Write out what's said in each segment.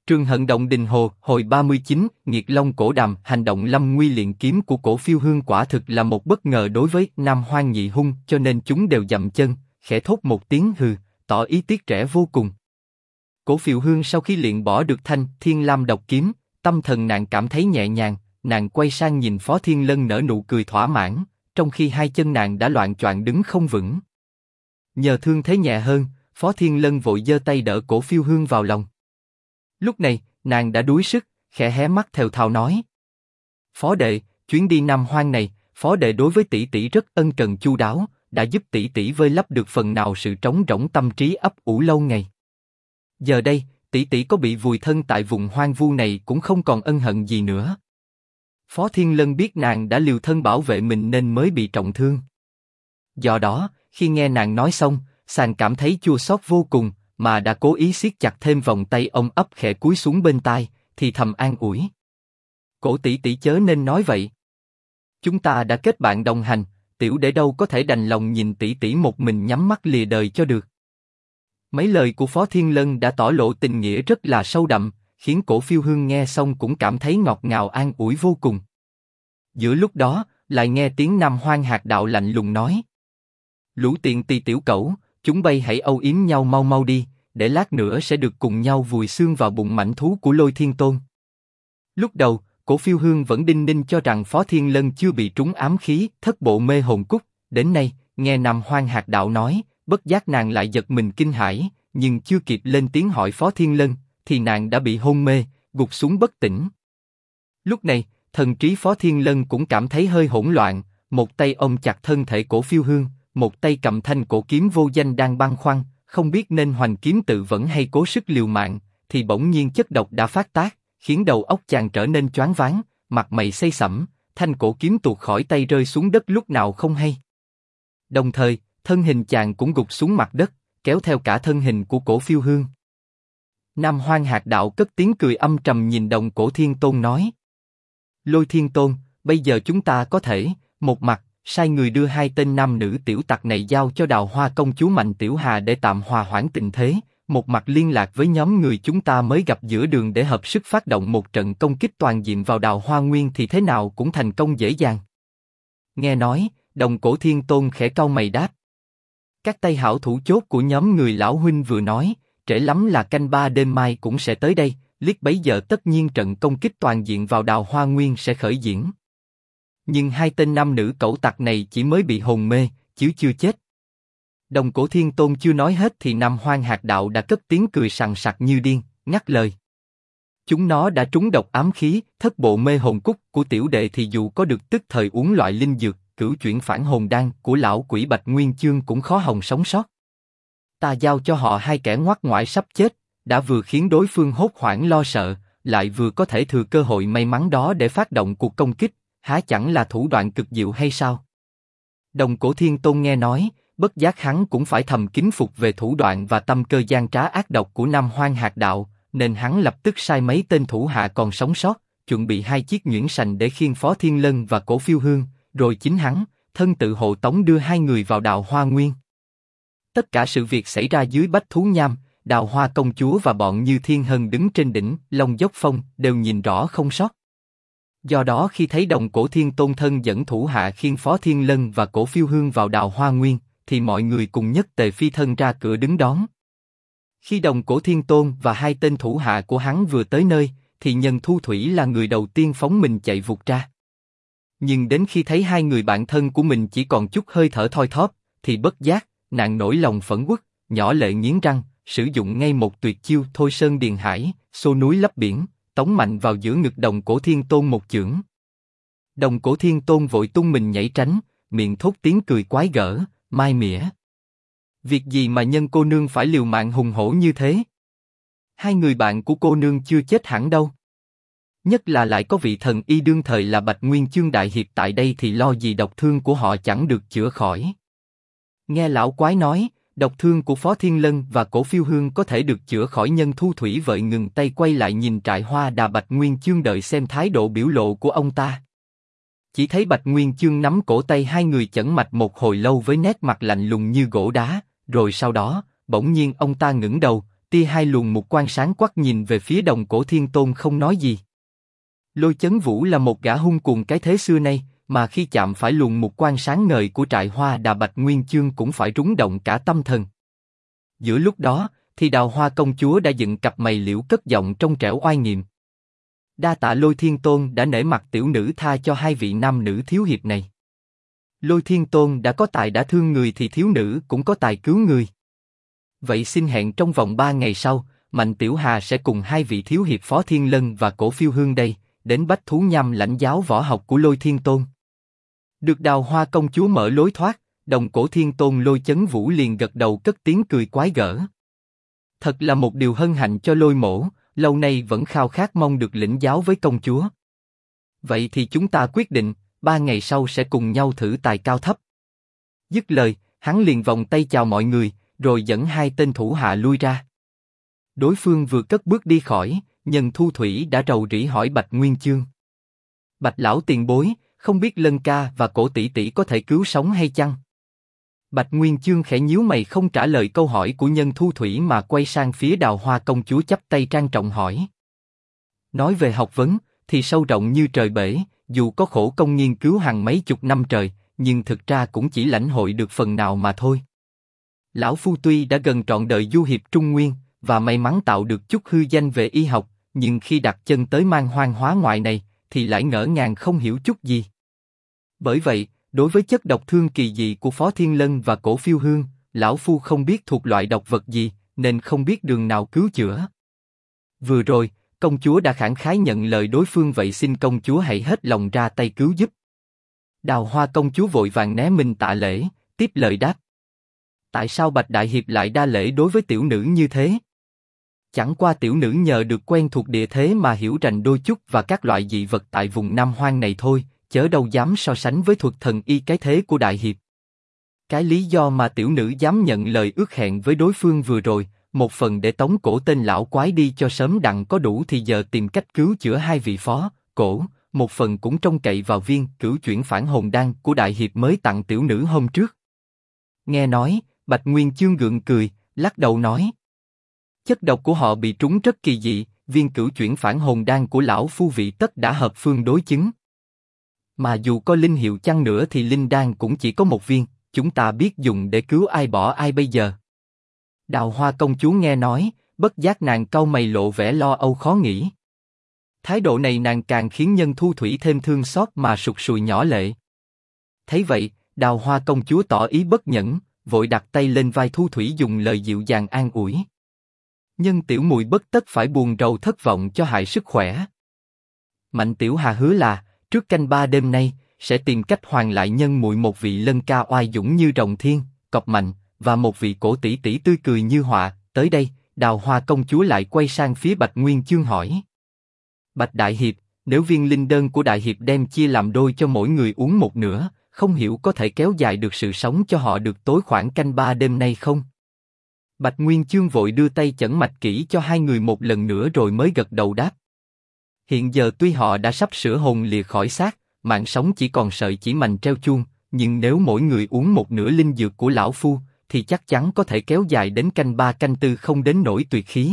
Trường Hận Động Đình Hồ, hồi 39, Nghiệt Long Cổ Đàm, hành động Lâm Nguy Liện Kiếm của Cổ Phiêu Hương quả thực là một bất ngờ đối với Nam Hoang Nhị Hung, cho nên chúng đều dậm chân, khẽ thốt một tiếng hừ, tỏ ý tiếc rẻ vô cùng. Cổ Phiêu Hương sau khi luyện bỏ được thanh Thiên Lam độc kiếm, tâm thần nàng cảm thấy nhẹ nhàng, nàng quay sang nhìn Phó Thiên Lân nở nụ cười thỏa mãn, trong khi hai chân nàng đã loạng choạng đứng không vững. Nhờ thương thế nhẹ hơn, Phó Thiên Lân vội giơ tay đỡ Cổ Phiêu Hương vào lòng. Lúc này, nàng đã đuối sức, khẽ hé mắt thều thào nói: Phó đệ, chuyến đi Nam Hoang này, Phó đệ đối với tỷ tỷ rất ân cần chu đáo, đã giúp tỷ tỷ vơi lấp được phần nào sự trống rỗng tâm trí ấp ủ lâu ngày. Giờ đây, tỷ tỷ có bị vùi thân tại vùng hoang vu này cũng không còn ân hận gì nữa. Phó Thiên Lân biết nàng đã liều thân bảo vệ mình nên mới bị trọng thương. Do đó, khi nghe nàng nói xong, chàng cảm thấy chua xót vô cùng, mà đã cố ý siết chặt thêm vòng tay ông ấp khẽ cúi xuống bên tai, thì thầm an ủi: Cổ tỷ tỷ chớ nên nói vậy. Chúng ta đã kết bạn đồng hành, tiểu đệ đâu có thể đành lòng nhìn tỷ tỷ một mình nhắm mắt lìa đời cho được. Mấy lời của Phó Thiên Lân đã tỏ lộ tình nghĩa rất là sâu đậm, khiến Cổ Phiêu Hương nghe xong cũng cảm thấy ngọt ngào an ủi vô cùng. Giữa lúc đó, lại nghe tiếng Nam Hoang Hạt Đạo lạnh lùng nói: Lũ tiện tỳ tiểu cẩu, chúng bay hãy âu yếm nhau mau mau đi, để lát nữa sẽ được cùng nhau vùi xương vào bụng mãnh thú của Lôi Thiên Tôn. Lúc đầu, Cổ Phiêu Hương vẫn đinh ninh cho rằng Phó Thiên Lân chưa bị trúng ám khí, thất bộ mê hồn cúc. Đến nay, nghe Nam Hoang Hạt Đạo nói, bất giác nàng lại giật mình kinh hãi, nhưng chưa kịp lên tiếng hỏi Phó Thiên Lân, thì nàng đã bị hôn mê, gục xuống bất tỉnh. Lúc này, thần trí Phó Thiên Lân cũng cảm thấy hơi hỗn loạn, một tay ôm chặt thân thể Cổ Phiêu Hương, một tay cầm thanh cổ kiếm vô danh đang băn khoăn, không biết nên hoành kiếm tự vẫn hay cố sức liều mạng, thì bỗng nhiên chất độc đã phát tác, khiến đầu óc chàng trở nên choáng váng, mặt mày xây sẩm, thanh cổ kiếm tuột khỏi tay rơi xuống đất lúc nào không hay. Đồng thời, thân hình chàng cũng gục xuống mặt đất, kéo theo cả thân hình của Cổ Phiêu Hương. Nam Hoang Hạt Đạo cất tiếng cười âm trầm nhìn Đồng Cổ Thiên Tôn nói: Lôi Thiên Tôn, bây giờ chúng ta có thể, một mặt, sai người đưa hai tên nam nữ tiểu tặc này giao cho Đào Hoa công chúa Mạnh Tiểu Hà để tạm hòa hoãn tình thế, một mặt liên lạc với nhóm người chúng ta mới gặp giữa đường để hợp sức phát động một trận công kích toàn diện vào Đào Hoa Nguyên thì thế nào cũng thành công dễ dàng. Nghe nói, Đồng Cổ Thiên Tôn khẽ cau mày đáp: Các tay hảo thủ chốt của nhóm người lão huynh vừa nói, trễ lắm là canh ba đêm mai cũng sẽ tới đây, liếc bấy giờ tất nhiên trận công kích toàn diện vào Đào Hoa Nguyên sẽ khởi diễn. Nhưng hai tên nam nữ cẩu tặc này chỉ mới bị hồn mê, chứ chưa chết. Đồng Cổ Thiên Tôn chưa nói hết thì Nam Hoang Hạt Đạo đã cất tiếng cười sằng sặc như điên, ngắt lời: Chúng nó đã trúng độc ám khí, thất bộ mê hồn cúc của tiểu đệ thì dù có được tức thời uống loại linh dược, cửu chuyển phản hồn đan của lão quỷ Bạch Nguyên Chương cũng khó hòng sống sót. Ta giao cho họ hai kẻ ngoắt ngoại sắp chết, đã vừa khiến đối phương hốt hoảng lo sợ, lại vừa có thể thừa cơ hội may mắn đó để phát động cuộc công kích, há chẳng là thủ đoạn cực diệu hay sao? Đồng Cổ Thiên Tôn nghe nói, bất giác hắn cũng phải thầm kính phục về thủ đoạn và tâm cơ gian trá ác độc của Nam Hoang Hạt Đạo, nên hắn lập tức sai mấy tên thủ hạ còn sống sót, chuẩn bị hai chiếc nhuyễn sành để khiêng Phó Thiên Lân và Cổ Phiêu Hương, rồi chính hắn, thân tự hộ tống đưa hai người vào Đào Hoa Nguyên. Tất cả sự việc xảy ra dưới Bách Thú Nham, Đào Hoa công chúa và bọn Như Thiên Hân đứng trên đỉnh Long Dốc Phong đều nhìn rõ không sót. Do đó khi thấy Đồng Cổ Thiên Tôn thân dẫn thủ hạ khiêng Phó Thiên Lân và Cổ Phiêu Hương vào Đào Hoa Nguyên, thì mọi người cùng nhất tề phi thân ra cửa đứng đón. Khi Đồng Cổ Thiên Tôn và hai tên thủ hạ của hắn vừa tới nơi, thì Nhân Thu Thủy là người đầu tiên phóng mình chạy vụt ra. Nhưng đến khi thấy hai người bạn thân của mình chỉ còn chút hơi thở thoi thóp, thì bất giác, nàng nổi lòng phẫn uất, nhỏ lệ nghiến răng, sử dụng ngay một tuyệt chiêu Thôi Sơn Điền Hải, xô núi lấp biển, tống mạnh vào giữa ngực Đồng Cổ Thiên Tôn một chưởng. Đồng Cổ Thiên Tôn vội tung mình nhảy tránh, miệng thốt tiếng cười quái gở, mai mỉa. Việc gì mà Nhân cô nương phải liều mạng hùng hổ như thế? Hai người bạn của cô nương chưa chết hẳn đâu. Nhất là lại có vị thần y đương thời là Bạch Nguyên Chương đại hiệp tại đây thì lo gì độc thương của họ chẳng được chữa khỏi. Nghe lão quái nói, độc thương của Phó Thiên Lân và Cổ Phiêu Hương có thể được chữa khỏi. Nhân Thu Thủy vội ngừng tay quay lại nhìn Trại Hoa Đà Bạch Nguyên Chương đợi xem thái độ biểu lộ của ông ta. Chỉ thấy Bạch Nguyên Chương nắm cổ tay hai người chẩn mạch một hồi lâu với nét mặt lạnh lùng như gỗ đá, rồi sau đó, bỗng nhiên ông ta ngẩng đầu, tia hai luồng mục quang sáng quắc nhìn về phía Đồng Cổ Thiên Tôn không nói gì. Lôi Chấn Vũ là một gã hung cuồng cái thế xưa nay, mà khi chạm phải luồng mục quang sáng ngời của Trại Hoa Đà Bạch Nguyên Chương cũng phải rúng động cả tâm thần. Giữa lúc đó, thì Đào Hoa công chúa đã dựng cặp mày liễu cất giọng trong trẻo oai nghiêm. Đa tạ Lôi Thiên Tôn đã nể mặt tiểu nữ tha cho hai vị nam nữ thiếu hiệp này. Lôi Thiên Tôn đã có tài đã thương người thì thiếu nữ cũng có tài cứu người. Vậy xin hẹn trong vòng 3 ngày sau, Mạnh Tiểu Hà sẽ cùng hai vị thiếu hiệp Phó Thiên Lân và Cổ Phiêu Hương đây, đến Bách Thú Nham lãnh giáo võ học của Lôi Thiên Tôn. Được Đào Hoa công chúa mở lối thoát, Đồng Cổ Thiên Tôn Lôi Chấn Vũ liền gật đầu cất tiếng cười quái gở. Thật là một điều hân hạnh cho Lôi Mỗ, lâu nay vẫn khao khát mong được lĩnh giáo với công chúa. Vậy thì chúng ta quyết định, 3 ngày sau sẽ cùng nhau thử tài cao thấp. Dứt lời, hắn liền vòng tay chào mọi người, rồi dẫn hai tên thủ hạ lui ra. Đối phương vừa cất bước đi khỏi, Nhân Thu Thủy đã rầu rĩ hỏi Bạch Nguyên Chương. Bạch lão tiền bối, không biết Lân ca và Cổ tỷ tỷ có thể cứu sống hay chăng? Bạch Nguyên Chương khẽ nhíu mày không trả lời câu hỏi của Nhân Thu Thủy mà quay sang phía Đào Hoa công chúa chắp tay trang trọng hỏi. Nói về học vấn, thì sâu rộng như trời bể, dù có khổ công nghiên cứu hàng mấy chục năm trời, nhưng thực ra cũng chỉ lãnh hội được phần nào mà thôi. Lão Phu tuy đã gần trọn đời du hiệp Trung Nguyên, và may mắn tạo được chút hư danh về y học, nhưng khi đặt chân tới Man Hoang Hóa Ngoại này, thì lại ngỡ ngàng không hiểu chút gì. Bởi vậy, đối với chất độc thương kỳ dị của Phó Thiên Lân và Cổ Phiêu Hương, Lão Phu không biết thuộc loại độc vật gì, nên không biết đường nào cứu chữa. Vừa rồi, công chúa đã khẳng khái nhận lời đối phương, vậy xin công chúa hãy hết lòng ra tay cứu giúp. Đào Hoa công chúa vội vàng né mình tạ lễ, tiếp lời đáp. Tại sao Bạch Đại Hiệp lại đa lễ đối với tiểu nữ như thế? Chẳng qua tiểu nữ nhờ được quen thuộc địa thế mà hiểu rành đôi chút và các loại dị vật tại vùng Nam Hoang này thôi, chớ đâu dám so sánh với thuật thần y cái thế của Đại Hiệp. Cái lý do mà tiểu nữ dám nhận lời ước hẹn với đối phương vừa rồi, một phần để tống cổ tên lão quái đi cho sớm đặng có đủ thì giờ tìm cách cứu chữa hai vị Phó, Cổ, một phần cũng trông cậy vào viên cửu chuyển phản hồn đan của Đại Hiệp mới tặng tiểu nữ hôm trước. Nghe nói, Bạch Nguyên Chương gượng cười, lắc đầu nói. Chất độc của họ bị trúng rất kỳ dị, viên cửu chuyển phản hồn đan của lão Phu vị tất đã hợp phương đối chứng. Mà dù có linh hiệu chăng nữa thì linh đan cũng chỉ có một viên, chúng ta biết dùng để cứu ai bỏ ai bây giờ. Đào Hoa công chúa nghe nói, bất giác nàng cau mày lộ vẻ lo âu khó nghĩ. Thái độ này nàng càng khiến Nhân Thu Thủy thêm thương xót mà sụt sùi nhỏ lệ. Thấy vậy, Đào Hoa công chúa tỏ ý bất nhẫn, vội đặt tay lên vai Thu Thủy dùng lời dịu dàng an ủi. Nhân tiểu muội bất tất phải buồn rầu thất vọng cho hại sức khỏe. Mạnh Tiểu Hà hứa là trước canh 3 đêm nay sẽ tìm cách hoàn lại nhân muội một vị Lân ca oai dũng như rồng thiên, cọp mạnh, và một vị Cổ tỷ tỷ tươi cười như họa. Tới đây, Đào Hoa công chúa lại quay sang phía Bạch Nguyên Chương hỏi. Bạch Đại Hiệp, nếu viên linh đơn của Đại Hiệp đem chia làm đôi cho mỗi người uống một nửa, không hiểu có thể kéo dài được sự sống cho họ được tối khoảng canh 3 đêm nay không? Bạch Nguyên Chương vội đưa tay chẩn mạch kỹ cho hai người một lần nữa rồi mới gật đầu đáp. Hiện giờ tuy họ đã sắp sửa hồn lìa khỏi xác, mạng sống chỉ còn sợi chỉ mành treo chuông, nhưng nếu mỗi người uống một nửa linh dược của lão Phu, thì chắc chắn có thể kéo dài đến canh 3 canh 4 không đến nỗi tuyệt khí.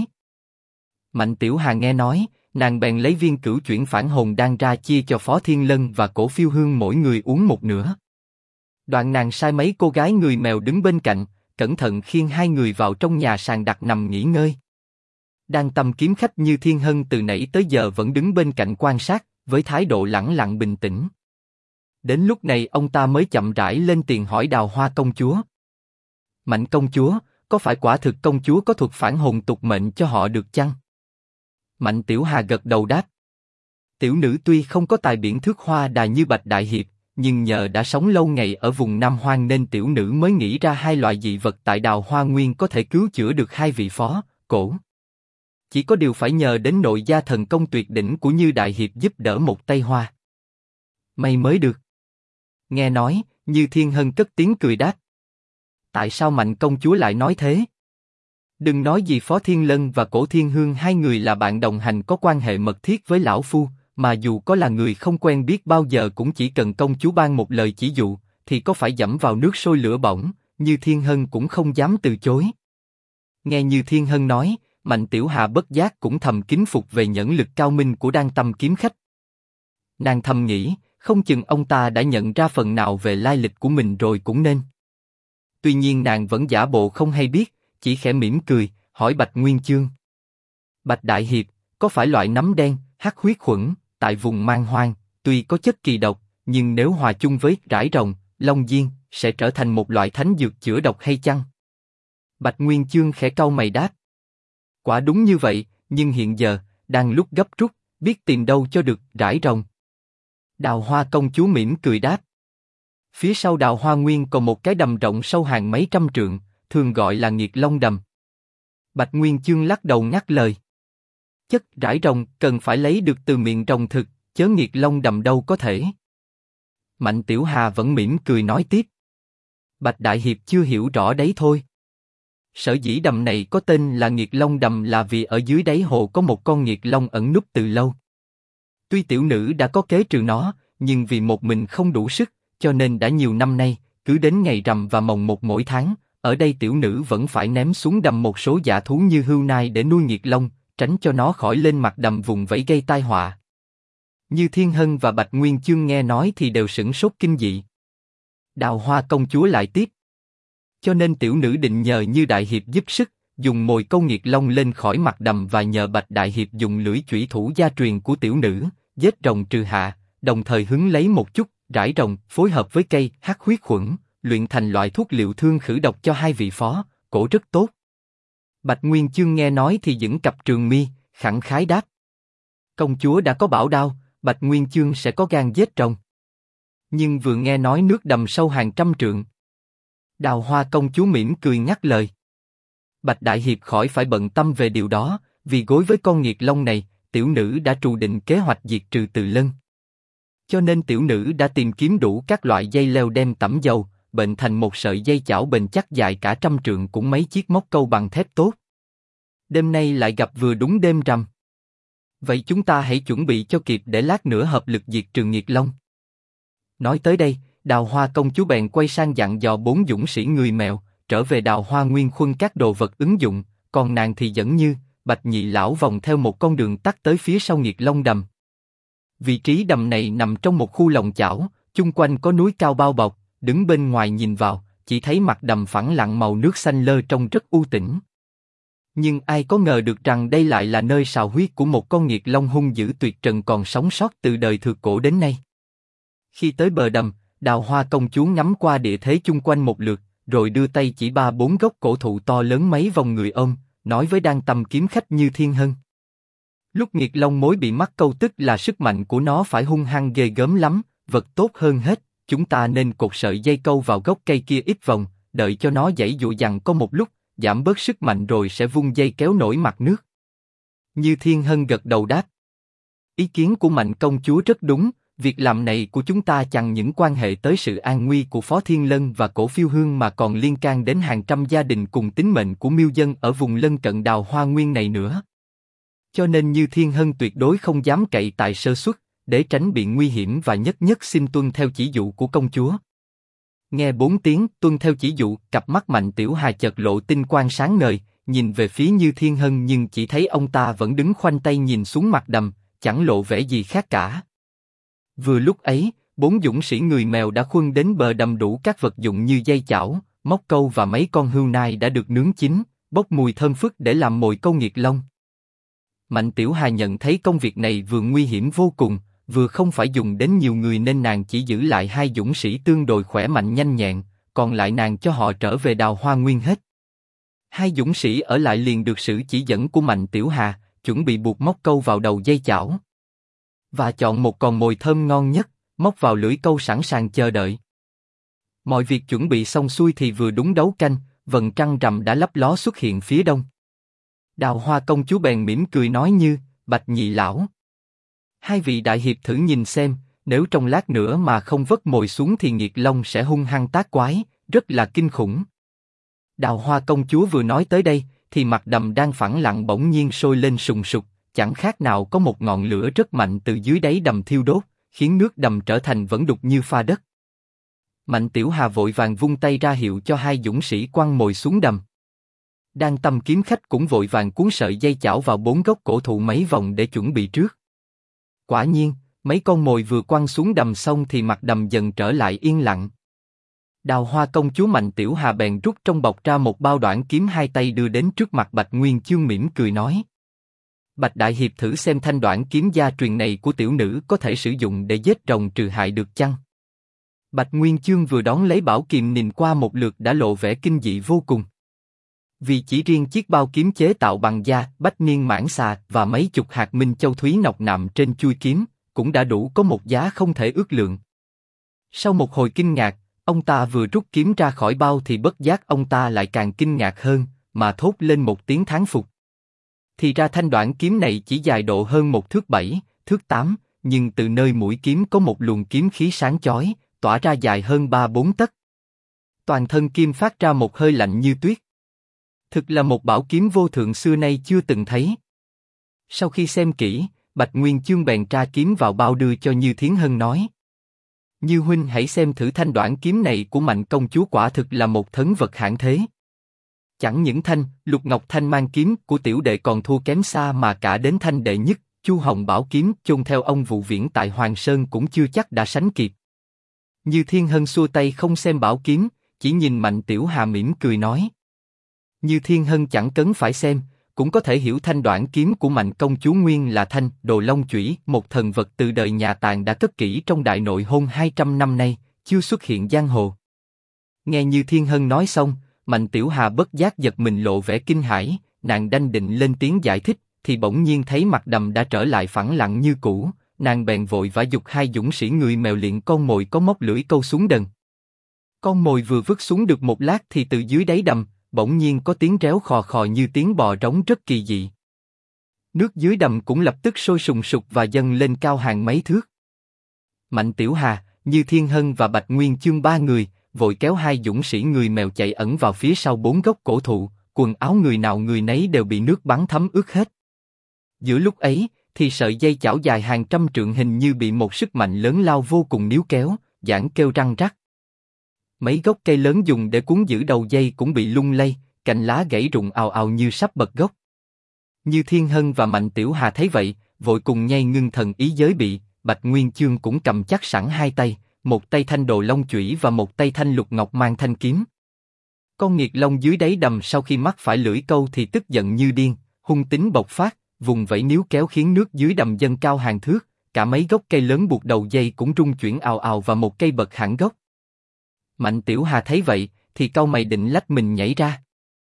Mạnh Tiểu Hà nghe nói, nàng bèn lấy viên cửu chuyển phản hồn đan ra chia cho Phó Thiên Lân và Cổ Phiêu Hương mỗi người uống một nửa. Đoạn nàng sai mấy cô gái người mèo đứng bên cạnh, cẩn thận khiêng hai người vào trong nhà sàn đặt nằm nghỉ ngơi. Đang tầm kiếm khách Như Thiên Hân từ nãy tới giờ vẫn đứng bên cạnh quan sát, với thái độ lẳng lặng bình tĩnh. Đến lúc này ông ta mới chậm rãi lên tiền hỏi Đào Hoa công chúa. Mạnh công chúa, có phải quả thực công chúa có thuật phản hồn tục mệnh cho họ được chăng? Mạnh Tiểu Hà gật đầu đáp. Tiểu nữ tuy không có tài biển thước hoa đà như Bạch Đại Hiệp, nhưng nhờ đã sống lâu ngày ở vùng Nam Hoang nên tiểu nữ mới nghĩ ra hai loại dị vật tại Đào Hoa Nguyên có thể cứu chữa được hai vị Phó, Cổ. Chỉ có điều phải nhờ đến nội gia thần công tuyệt đỉnh của Như Đại Hiệp giúp đỡ một tay hoa may mới được. Nghe nói, Như Thiên Hân cất tiếng cười đáp. Tại sao Mạnh công chúa lại nói thế? Đừng nói gì Phó Thiên Lân và Cổ Thiên Hương hai người là bạn đồng hành có quan hệ mật thiết với lão Phu, mà dù có là người không quen biết bao giờ cũng chỉ cần công chúa ban một lời chỉ dụ, thì có phải dẫm vào nước sôi lửa bỏng, Như Thiên Hân cũng không dám từ chối. Nghe Như Thiên Hân nói, Mạnh Tiểu Hà bất giác cũng thầm kính phục về nhẫn lực cao minh của Đan Tâm kiếm khách. Nàng thầm nghĩ, không chừng ông ta đã nhận ra phần nào về lai lịch của mình rồi cũng nên. Tuy nhiên nàng vẫn giả bộ không hay biết, chỉ khẽ mỉm cười, hỏi Bạch Nguyên Chương. Bạch Đại Hiệp, có phải loại nấm đen, hắc huyết khuẩn, tại vùng man hoang, tuy có chất kỳ độc, nhưng nếu hòa chung với rải rồng, long diên, sẽ trở thành một loại thánh dược chữa độc hay chăng? Bạch Nguyên Chương khẽ cau mày đáp. Quả đúng như vậy, nhưng hiện giờ, đang lúc gấp rút, biết tìm đâu cho được rải rồng. Đào Hoa công chúa mỉm cười đáp. Phía sau Đào Hoa Nguyên còn một cái đầm rộng sâu hàng mấy trăm trượng, thường gọi là Nghiệt Long Đầm. Bạch Nguyên Chương lắc đầu ngắt lời. Chất rải rồng cần phải lấy được từ miệng rồng thực, chớ Nghiệt Long Đầm đâu có thể. Mạnh Tiểu Hà vẫn mỉm cười nói tiếp. Bạch Đại Hiệp chưa hiểu rõ đấy thôi. Sở dĩ đầm này có tên là Nghiệt Long Đầm là vì ở dưới đáy hồ có một con nghiệt long ẩn núp từ lâu. Tuy tiểu nữ đã có kế trừ nó, nhưng vì một mình không đủ sức, cho nên đã nhiều năm nay, cứ đến ngày rằm và mồng một mỗi tháng, ở đây tiểu nữ vẫn phải ném xuống đầm một số dã thú như hươu nai để nuôi nghiệt long, tránh cho nó khỏi lên mặt đầm vùng vẫy gây tai họa. Như Thiên Hân và Bạch Nguyên Chương nghe nói thì đều sửng sốt kinh dị. Đào Hoa công chúa lại tiếp. Cho nên tiểu nữ định nhờ Như Đại Hiệp giúp sức, dùng mồi câu nghiệt long lên khỏi mặt đầm và nhờ Bạch Đại Hiệp dùng lưỡi chủy thủ gia truyền của tiểu nữ, giết rồng trừ hạ, đồng thời hứng lấy một chút rải rồng phối hợp với cây hắc huyết khuẩn, luyện thành loại thuốc liệu thương khử độc cho hai vị phó, cổ rất tốt. Bạch Nguyên Chương nghe nói thì dựng cặp trường mi, khẳng khái đáp. Công chúa đã có bảo đao, Bạch Nguyên Chương sẽ có gan giết rồng. Nhưng vừa nghe nói nước đầm sâu hàng trăm trượng. Đào Hoa công chúa mỉm cười ngắt lời. Bạch Đại Hiệp khỏi phải bận tâm về điều đó, vì gối với con nghiệt long này, tiểu nữ đã trù định kế hoạch diệt trừ từ lân. Cho nên tiểu nữ đã tìm kiếm đủ các loại dây leo đem tẩm dầu, bệnh thành một sợi dây chảo bền chắc dài cả trăm trượng cũng mấy chiếc móc câu bằng thép tốt. Đêm nay lại gặp vừa đúng đêm rằm. Vậy chúng ta hãy chuẩn bị cho kịp để lát nữa hợp lực diệt trừ nghiệt long. Nói tới đây, Đào Hoa công chúa bèn quay sang dặn dò 4 dũng sĩ người mèo, trở về Đào Hoa Nguyên khuân các đồ vật ứng dụng, còn nàng thì dẫn Như, Bạch Nhị lão vòng theo một con đường tắt tới phía sau Nghiệt Long Đầm. Vị trí đầm này nằm trong một khu lòng chảo, chung quanh có núi cao bao bọc, đứng bên ngoài nhìn vào, chỉ thấy mặt đầm phẳng lặng màu nước xanh lơ trông rất u tĩnh. Nhưng ai có ngờ được rằng đây lại là nơi sào huyết của một con nghiệt long hung dữ tuyệt trần còn sống sót từ đời thượng cổ đến nay. Khi tới bờ đầm, Đào Hoa công chúa ngắm qua địa thế chung quanh một lượt, rồi đưa tay chỉ 3-4 gốc cổ thụ to lớn mấy vòng người ôm, nói với Đan Tâm kiếm khách Như Thiên Hân. Lúc nghiệt long mối bị mắc câu tức là sức mạnh của nó phải hung hăng ghê gớm lắm, vật tốt hơn hết, chúng ta nên cột sợi dây câu vào gốc cây kia ít vòng, đợi cho nó giãy giụa dằn có một lúc, giảm bớt sức mạnh rồi sẽ vung dây kéo nổi mặt nước. Như Thiên Hân gật đầu đáp. Ý kiến của Mạnh công chúa rất đúng, việc làm này của chúng ta chẳng những quan hệ tới sự an nguy của Phó Thiên Lân và Cổ Phiêu Hương mà còn liên can đến hàng trăm gia đình cùng tính mệnh của miêu dân ở vùng lân cận Đào Hoa Nguyên này nữa. Cho nên Như Thiên Hân tuyệt đối không dám cậy tại sơ suất, để tránh bị nguy hiểm và nhất nhất xin tuân theo chỉ dụ của công chúa. Nghe 4 tiếng tuân theo chỉ dụ, cặp mắt Mạnh Tiểu Hà chợt lộ tinh quang sáng ngời, nhìn về phía Như Thiên Hân nhưng chỉ thấy ông ta vẫn đứng khoanh tay nhìn xuống mặt đầm, chẳng lộ vẻ gì khác cả. Vừa lúc ấy, 4 dũng sĩ người mèo đã khuân đến bờ đầm đủ các vật dụng như dây chảo, móc câu và mấy con hươu nai đã được nướng chín, bốc mùi thơm phức để làm mồi câu nghiệt long. Mạnh Tiểu Hà nhận thấy công việc này vừa nguy hiểm vô cùng, vừa không phải dùng đến nhiều người nên nàng chỉ giữ lại 2 dũng sĩ tương đối khỏe mạnh nhanh nhẹn, còn lại nàng cho họ trở về Đào Hoa Nguyên hết. 2 dũng sĩ ở lại liền được sự chỉ dẫn của Mạnh Tiểu Hà, chuẩn bị buộc móc câu vào đầu dây chảo và chọn một con mồi thơm ngon nhất, móc vào lưỡi câu sẵn sàng chờ đợi. Mọi việc chuẩn bị xong xuôi thì vừa đúng đấu canh, vầng trăng rằm đã lấp ló xuất hiện phía đông. Đào Hoa công chúa bèn mỉm cười nói Như, Bạch Nhị lão, 2 vị đại hiệp thử nhìn xem, nếu trong lát nữa mà không vất mồi xuống thì nghiệt long sẽ hung hăng tác quái, rất là kinh khủng. Đào Hoa công chúa vừa nói tới đây, thì mặt đầm đang phẳng lặng bỗng nhiên sôi lên sùng sục, chẳng khác nào có một ngọn lửa rất mạnh từ dưới đáy đầm thiêu đốt, khiến nước đầm trở thành vẫn đục như pha đất. Mạnh Tiểu Hà vội vàng vung tay ra hiệu cho 2 dũng sĩ quăng mồi xuống đầm. Đang tâm kiếm khách cũng vội vàng cuốn sợi dây chảo vào 4 gốc cổ thụ mấy vòng để chuẩn bị trước. Quả nhiên, mấy con mồi vừa quăng xuống đầm xong thì mặt đầm dần trở lại yên lặng. Đào Hoa công chúa Mạnh Tiểu Hà bèn rút trong bọc ra một bao đoạn kiếm hai tay đưa đến trước mặt Bạch Nguyên Chương mỉm cười nói: Bạch Đại Hiệp thử xem thanh đoạn kiếm gia truyền này của tiểu nữ có thể sử dụng để giết rồng trừ hại được chăng? Bạch Nguyên Chương vừa đón lấy bảo kiềm nhìn qua một lượt đã lộ vẻ kinh dị vô cùng. Vì chỉ riêng chiếc bao kiếm chế tạo bằng da, bách niên mãng xà và mấy chục hạt minh châu thúy nọc nạm trên chuôi kiếm, cũng đã đủ có một giá không thể ước lượng. Sau một hồi kinh ngạc, ông ta vừa rút kiếm ra khỏi bao thì bất giác ông ta lại càng kinh ngạc hơn, mà thốt lên một tiếng thán phục. Thì ra thanh đoạn kiếm này chỉ dài độ hơn 1 thước 7, thước 8, nhưng từ nơi mũi kiếm có một luồng kiếm khí sáng chói, tỏa ra dài hơn 3-4 tấc. Toàn thân kim phát ra một hơi lạnh như tuyết. Thực là một bảo kiếm vô thượng xưa nay chưa từng thấy. Sau khi xem kỹ, Bạch Nguyên Chương bèn tra kiếm vào bao đưa cho Như Thiến Hân nói: Như huynh hãy xem thử thanh đoạn kiếm này của Mạnh công chúa quả thực là một thấn vật hạng thế. Chẳng những thanh Lục Ngọc Thanh mang kiếm của tiểu đệ còn thua kém xa mà cả đến thanh đệ nhất Chu Hồng bảo kiếm chôn theo ông Vụ Viễn tại Hoàng Sơn cũng chưa chắc đã sánh kịp. Như Thiên Hân xua tay không xem bảo kiếm, chỉ nhìn Mạnh Tiểu Hà mỉm cười nói: Như Thiên Hân chẳng cần phải xem, cũng có thể hiểu thanh đoạn kiếm của Mạnh công chúa nguyên là thanh Đồ Long Chủy, một thần vật từ đời nhà Tàn đã cất kỹ trong đại nội hôn 200 năm nay, chưa xuất hiện giang hồ. Nghe Như Thiên Hân nói xong, Mạnh Tiểu Hà bất giác giật mình lộ vẻ kinh hãi, nàng đanh định lên tiếng giải thích, thì bỗng nhiên thấy mặt đầm đã trở lại phẳng lặng như cũ, nàng bèn vội vã giục hai dũng sĩ người mèo luyện con mồi có móc lưỡi câu xuống đần. Con mồi vừa vứt xuống được một lát thì từ dưới đáy đầm, bỗng nhiên có tiếng réo khò khò như tiếng bò rống rất kỳ dị. Nước dưới đầm cũng lập tức sôi sùng sục và dâng lên cao hàng mấy thước. Mạnh Tiểu Hà, Như Thiên Hân và Bạch Nguyên Chương ba người vội kéo hai dũng sĩ người mèo chạy ẩn vào phía sau 4 gốc cổ thụ, quần áo người nào người nấy đều bị nước bắn thấm ướt hết. Giữa lúc ấy, thì sợi dây chảo dài hàng trăm trượng hình như bị một sức mạnh lớn lao vô cùng níu kéo, giãn kêu răng rắc. Mấy gốc cây lớn dùng để cuốn giữ đầu dây cũng bị lung lay, cành lá gãy rụng ào ào như sắp bật gốc. Như Thiên Hân và Mạnh Tiểu Hà thấy vậy, vội cùng nhây ngưng thần ý giới bị. Bạch Nguyên Chương cũng cầm chắc sẵn hai tay, một tay thanh Đồ Long Chủy và một tay thanh Lục Ngọc mang thanh kiếm. Con nghiệt long dưới đáy đầm sau khi mắc phải lưỡi câu thì tức giận như điên, hung tính bộc phát, vùng vẫy níu kéo khiến nước dưới đầm dâng cao hàng thước, cả mấy gốc cây lớn buộc đầu dây cũng rung chuyển ào ào và một cây bật hẳn gốc. Mạnh Tiểu Hà thấy vậy, thì cau mày định lách mình nhảy ra.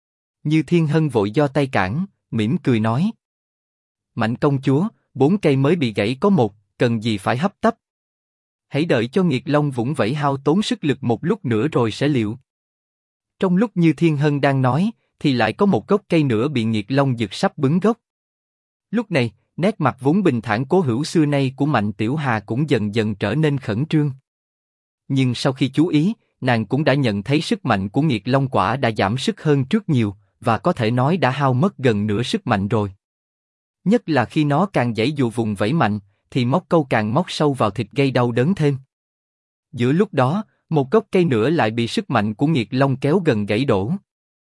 Như Thiên Hân vội giơ tay cản, mỉm cười nói: Mạnh công chúa, 4 cây mới bị gãy có một, cần gì phải hấp tấp. Hãy đợi cho nghiệt long vũng vẫy hao tốn sức lực một lúc nữa rồi sẽ liệu. Trong lúc Như Thiên Hân đang nói, thì lại có một gốc cây nữa bị nghiệt long giật sắp bứng gốc. Lúc này, nét mặt vốn bình thản cố hữu xưa nay của Mạnh Tiểu Hà cũng dần dần trở nên khẩn trương. Nhưng sau khi chú ý, nàng cũng đã nhận thấy sức mạnh của nghiệt long quả đã giảm sức hơn trước nhiều, và có thể nói đã hao mất gần nửa sức mạnh rồi. Nhất là khi nó càng giãy dụa vùng vẫy mạnh, thì móc câu càng móc sâu vào thịt gây đau đớn thêm. Giữa lúc đó, một gốc cây nữa lại bị sức mạnh của nghiệt long kéo gần gãy đổ.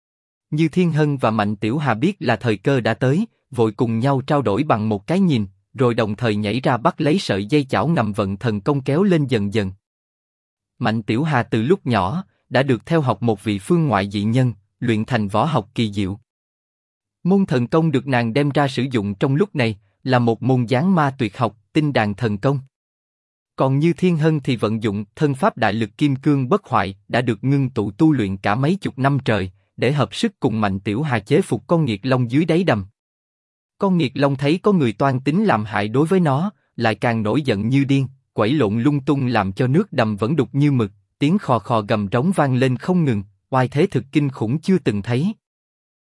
Như Thiên Hân và Mạnh Tiểu Hà biết là thời cơ đã tới, vội cùng nhau trao đổi bằng một cái nhìn, rồi đồng thời nhảy ra bắt lấy sợi dây chảo ngầm vận thần công kéo lên dần dần. Mạnh Tiểu Hà từ lúc nhỏ đã được theo học một vị phương ngoại dị nhân, luyện thành võ học kỳ diệu. Môn thần công được nàng đem ra sử dụng trong lúc này là một môn giáng ma tuyệt học, tinh đàn thần công. Còn Như Thiên Hân thì vận dụng thân pháp đại lực kim cương bất hoại đã được ngưng tụ tu luyện cả mấy chục năm trời, để hợp sức cùng Mạnh Tiểu Hà chế phục con nghiệt long dưới đáy đầm. Con nghiệt long thấy có người toan tính làm hại đối với nó, lại càng nổi giận như điên, quẩy lộn lung tung làm cho nước đầm vẫn đục như mực, tiếng khò khò gầm rống vang lên không ngừng, oai thế thực kinh khủng chưa từng thấy.